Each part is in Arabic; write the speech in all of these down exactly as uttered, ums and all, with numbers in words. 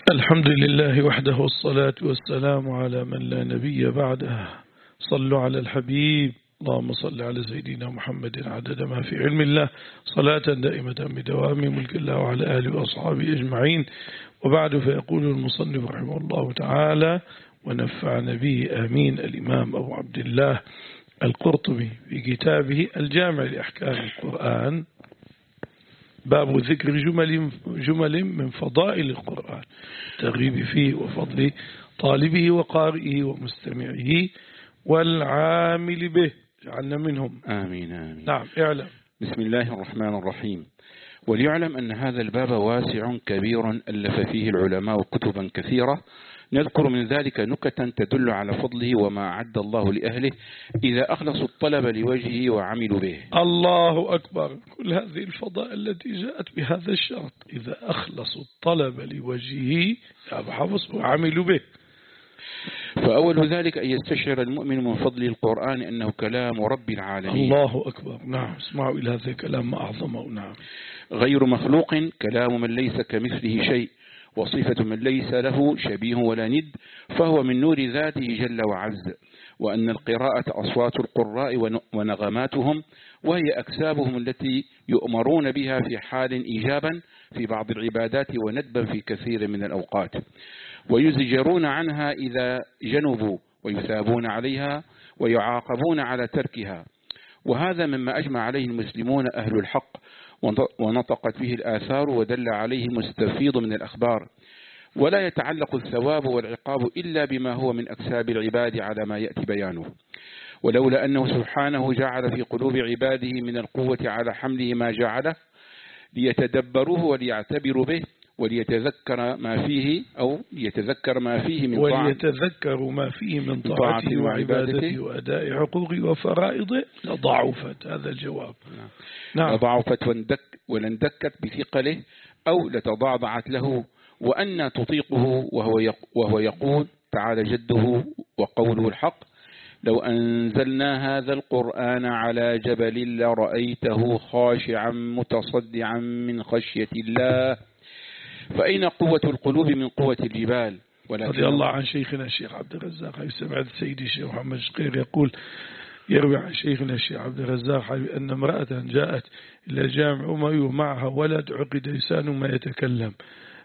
الحمد لله وحده والصلاة والسلام على من لا نبي بعده. صلوا على الحبيب، اللهم صل على سيدنا محمد عدد ما في علم الله، صلاة دائمة بدوام ملك الله وعلى آله وأصحابه أجمعين. وبعد، فيقول المصنف رحمه الله تعالى ونفعنا به آمين الإمام أبو عبد الله القرطبي في كتابه الجامع لأحكام القرآن، باب ذكر جمل جمل من فضائل القرآن، الترغيب فيه وفضل طالبه وقارئه ومستمعه والعامل به، جعلنا منهم آمين آمين. نعم. اعلم. بسم الله الرحمن الرحيم. وليعلم أن هذا الباب واسع كبير ألف فيه العلماء كتبا كثيرة، نذكر من ذلك نكتا تدل على فضله وما أعد الله لأهله إذا أخلصوا الطلب لوجهه وعملوا به. الله أكبر. كل هذه الفضائل التي جاءت بهذا الشرط، إذا أخلصوا الطلب لوجهه وعملوا به. فأول ذلك أن يستشعر المؤمن من فضل القرآن أنه كلام رب العالمين. الله أكبر. نعم، اسمعوا إلى هذا الكلام ما أعظمه. نعم. غير مخلوق، كلام من ليس كمثله شيء، وصفة من ليس له شبيه ولا ند، فهو من نور ذاته جل وعز. وأن القراءة أصوات القراء ونغماتهم، وهي أكسابهم التي يؤمرون بها في حال إيجابا في بعض العبادات وندبا في كثير من الأوقات، ويزجرون عنها إذا جنبوا، ويثابون عليها ويعاقبون على تركها. وهذا مما أجمع عليه المسلمون أهل الحق، ونطقت به الآثار ودل عليه مستفيض من الأخبار. ولا يتعلق الثواب والعقاب إلا بما هو من أكساب العباد على ما يأتي بيانه. ولولا أنه سبحانه جعل في قلوب عباده من القوة على حمله ما جعله ليتدبروه وليعتبروا به وليتذكر ما فيه أو ليتذكر ما فيه من طاعة وليتذكروا ما فيه من طاعته وعبادته وأداء حقوقه وفرائضه لضعفت. هذا الجواب. نعم. لضعفت واندك ولندكت بثقله أو لتضاضعت له، وأن تطيقه وهو وهو يقول تعالى جده وقوله الحق: لو أنزلنا هذا القرآن على جبل لرأيته خاشعا متصدعا من خشية الله. فأين قوة القلوب من قوة الجبال؟ رضي الله عن شيخنا الشيخ عبد الرزاق. سمعت سيدي الشيخ محمد شقير يقول، يروي عن شيخنا الشيخ عبد الرزاق أن امرأة جاءت إلى جامع أموي ومعها ولد عقد لسانه ما يتكلم،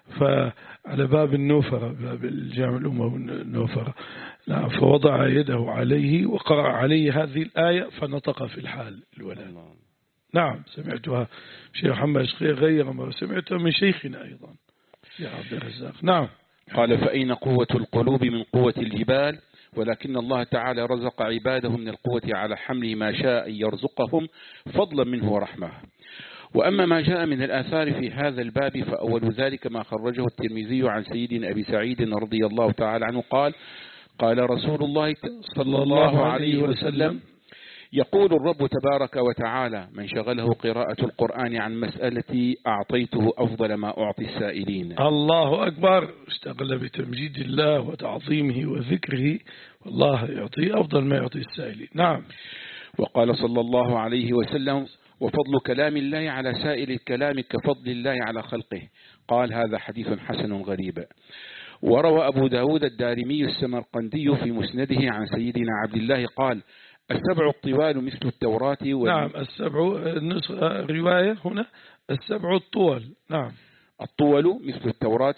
فعلى باب النوفرة، باب الجامع الأموي النوفرة، فوضع يده عليه وقرأ عليه هذه الآية فنطق في الحال الولد. نعم، سمعتها شيخ محمد شقير غير ما سمعتها من شيخنا أيضا يا عبد الرزاق. نعم. قال: فأين قوة القلوب من قوة الجبال؟ ولكن الله تعالى رزق عباده من القوة على حمل ما شاء يرزقهم فضلا منه ورحمة. وأما ما جاء من الآثار في هذا الباب، فأول ذلك ما خرجه الترمذي عن سيدنا أبي سعيد رضي الله تعالى عنه قال: قال رسول الله صلى الله عليه وسلم: يقول الرب تبارك وتعالى: من شغله قراءة القرآن عن مسألتي أعطيته أفضل ما أعطي السائلين. الله أكبر. اشتغل بتمجيد الله وتعظيمه وذكره، والله يعطي أفضل ما يعطي السائلين. نعم. وقال صلى الله عليه وسلم: وفضل كلام الله على سائر الكلام كفضل الله على خلقه. قال: هذا حديث حسن غريب. وروى أبو داود الدارمي السمرقندي في مسنده عن سيدنا عبد الله قال: السبع الطوال مثل التوراة وال... نعم، السبع رواية هنا السبع الطول. نعم. الطول مثل التوراة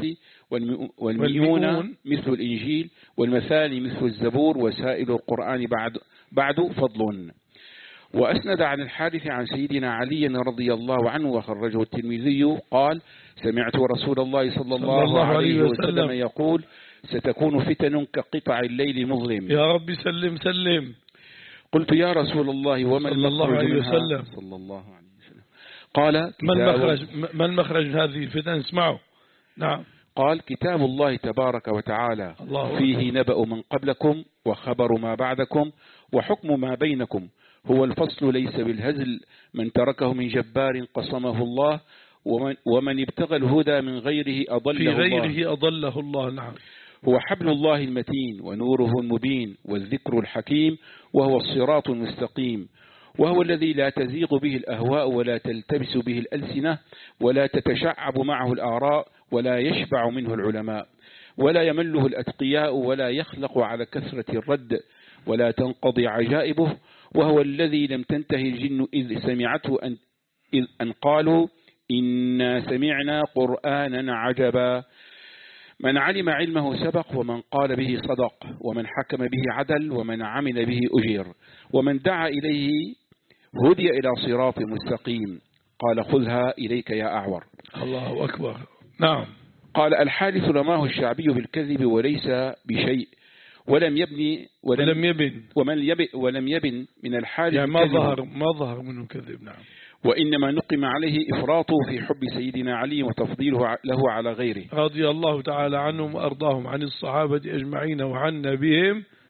والمئون مثل الإنجيل والمثاني مثل الزبور وسائل القرآن بعد, بعد فضل. وأسند عن الحارث عن سيدنا علي رضي الله عنه وخرجه الترمذي قال: سمعت رسول الله صلى الله, الله عليه وسلم, وسلم يقول: ستكون فتن كقطع الليل مظلم. يا رب سلم سلم. قلت: يا رسول الله وما صلى الله عليه وسلم صلى الله عليه وسلم قال: ما المخرج ما المخرج من هذه الفتن؟ اسمعوا. نعم. قال: كتاب الله تبارك وتعالى فيه نبأ من قبلكم وخبر ما بعدكم وحكم ما بينكم، هو الفصل ليس بالهزل، من تركه من جبار قصمه الله، ومن, ومن ابتغى الهدى من غيره أضله في غيره الله. أضله الله. نعم. هو حبل الله المتين ونوره المبين والذكر الحكيم، وهو الصراط المستقيم. وهو الذي لا تزيغ به الأهواء ولا تلتبس به الألسنة ولا تتشعب معه الآراء ولا يشبع منه العلماء ولا يمله الأتقياء ولا يخلق على كثرة الرد ولا تنقضي عجائبه، وهو الذي لم تنتهي الجن إذ سمعته أن, إذ أن قالوا إنا سمعنا قرآنا عجبا. من علم علمه سبق، ومن قال به صدق، ومن حكم به عدل، ومن عمل به أجير، ومن دعا إليه هدي إلى صراط مستقيم. قال خذها إليك يا أعور. الله أكبر. نعم. قال الحادث رماه الشعبي بالكذب وليس بشيء ولم يبني ولم, ولم يبن ومن يبن ولم يبن من الحادث يعني ما ظهر ما ظهر منه كذب. نعم. وإنما نقم عليه إفراطه في حب سيدنا علي وتفضيله له على غيره رضي الله تعالى عنهم وأرضاهم عن الصحابة أجمعين وعن نبيهم